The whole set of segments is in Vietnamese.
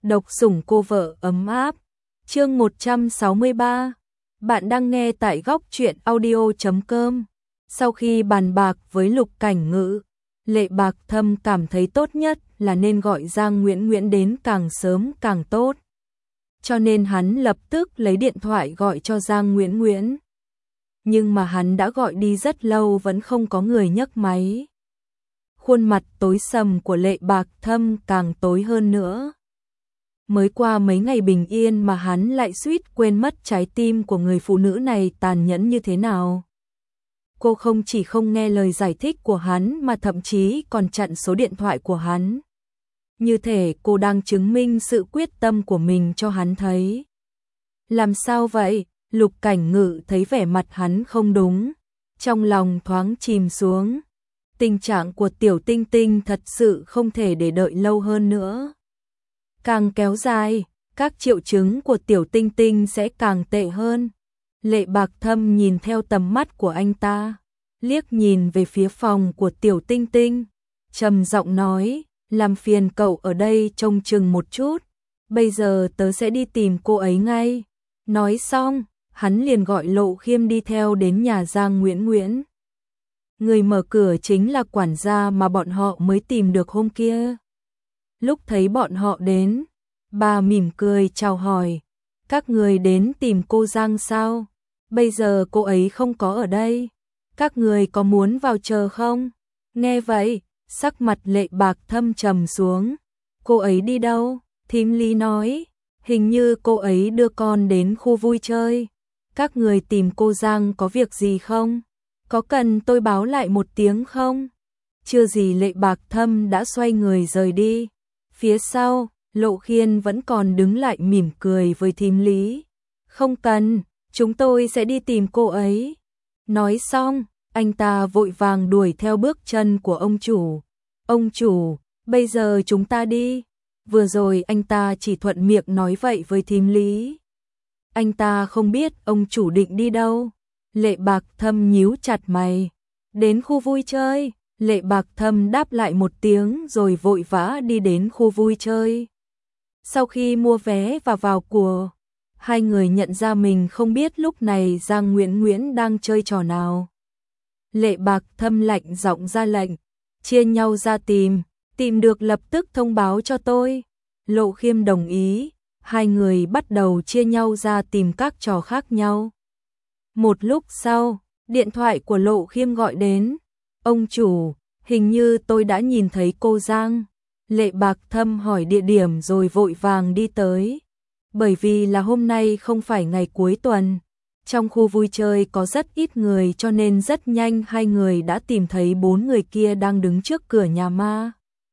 Độc sủng cô vợ ấm áp. Chương 163. Bạn đang nghe tại góc truyện audio.com. Sau khi bàn bạc với Lục Cảnh Ngữ, Lệ Bạc Thâm cảm thấy tốt nhất là nên gọi Giang Nguyễn Nguyễn đến càng sớm càng tốt. Cho nên hắn lập tức lấy điện thoại gọi cho Giang Nguyễn Nguyễn. Nhưng mà hắn đã gọi đi rất lâu vẫn không có người nhấc máy. Khuôn mặt tối sầm của Lệ Bạc Thâm càng tối hơn nữa. Mới qua mấy ngày bình yên mà hắn lại suýt quên mất trái tim của người phụ nữ này tàn nhẫn như thế nào. Cô không chỉ không nghe lời giải thích của hắn mà thậm chí còn chặn số điện thoại của hắn. Như thể cô đang chứng minh sự quyết tâm của mình cho hắn thấy. Làm sao vậy? Lục Cảnh Ngữ thấy vẻ mặt hắn không đúng, trong lòng thoáng chìm xuống. Tình trạng của Tiểu Tinh Tinh thật sự không thể để đợi lâu hơn nữa. Càng kéo dài, các triệu chứng của Tiểu Tinh Tinh sẽ càng tệ hơn. Lệ Bạc Thâm nhìn theo tầm mắt của anh ta, liếc nhìn về phía phòng của Tiểu Tinh Tinh, trầm giọng nói, làm phiền cậu ở đây trông chừng một chút, bây giờ tớ sẽ đi tìm cô ấy ngay. Nói xong, hắn liền gọi Lộ Khiêm đi theo đến nhà Giang Nguyễn Nguyễn. Người mở cửa chính là quản gia mà bọn họ mới tìm được hôm kia. Lúc thấy bọn họ đến, bà mỉm cười chào hỏi, các người đến tìm cô Giang sao? Bây giờ cô ấy không có ở đây, các người có muốn vào chờ không? Nghe vậy, sắc mặt Lệ Bạc Thâm trầm xuống. Cô ấy đi đâu? Thím Lý nói, hình như cô ấy đưa con đến khu vui chơi. Các người tìm cô Giang có việc gì không? Có cần tôi báo lại một tiếng không? Chưa gì Lệ Bạc Thâm đã xoay người rời đi. Phía sau, Lộ Khiên vẫn còn đứng lại mỉm cười với thím Lý. Không cần, chúng tôi sẽ đi tìm cô ấy. Nói xong, anh ta vội vàng đuổi theo bước chân của ông chủ. Ông chủ, bây giờ chúng ta đi. Vừa rồi anh ta chỉ thuận miệng nói vậy với thím Lý. Anh ta không biết ông chủ định đi đâu. Lệ Bạc Thâm nhíu chặt mày. Đến khu vui chơi. Lệ Bạc Thâm đáp lại một tiếng rồi vội vã đi đến khu vui chơi. Sau khi mua vé và vào của, hai người nhận ra mình không biết lúc này Giang Nguyễn Nguyễn đang chơi trò nào. Lệ Bạc Thâm lạnh giọng ra lệnh, chia nhau ra tìm được lập tức thông báo cho tôi. Lộ Khiêm đồng ý, hai người bắt đầu chia nhau ra tìm các trò khác nhau. Một lúc sau, điện thoại của Lộ Khiêm gọi đến. Ông chủ, hình như tôi đã nhìn thấy cô Giang. Lệ Bạc Thâm hỏi địa điểm rồi vội vàng đi tới. Bởi vì là hôm nay không phải ngày cuối tuần, trong khu vui chơi có rất ít người cho nên rất nhanh hai người đã tìm thấy 4 người kia đang đứng trước cửa nhà ma.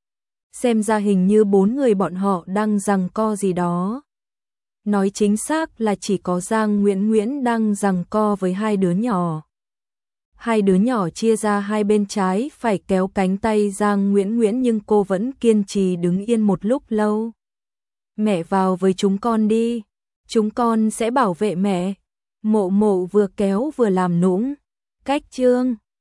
Xem ra hình như 4 người bọn họ đang giằng co gì đó. Nói chính xác là chỉ có Giang Nguyễn Nguyễn đang giằng co với hai đứa nhỏ. Hai đứa nhỏ chia ra hai bên trái phải kéo cánh tay Giang Nguyễn Nguyễn nhưng cô vẫn kiên trì đứng yên một lúc lâu. Mẹ vào với chúng con đi, chúng con sẽ bảo vệ mẹ. Mộ Mộ vừa kéo vừa làm nũng. Cách chương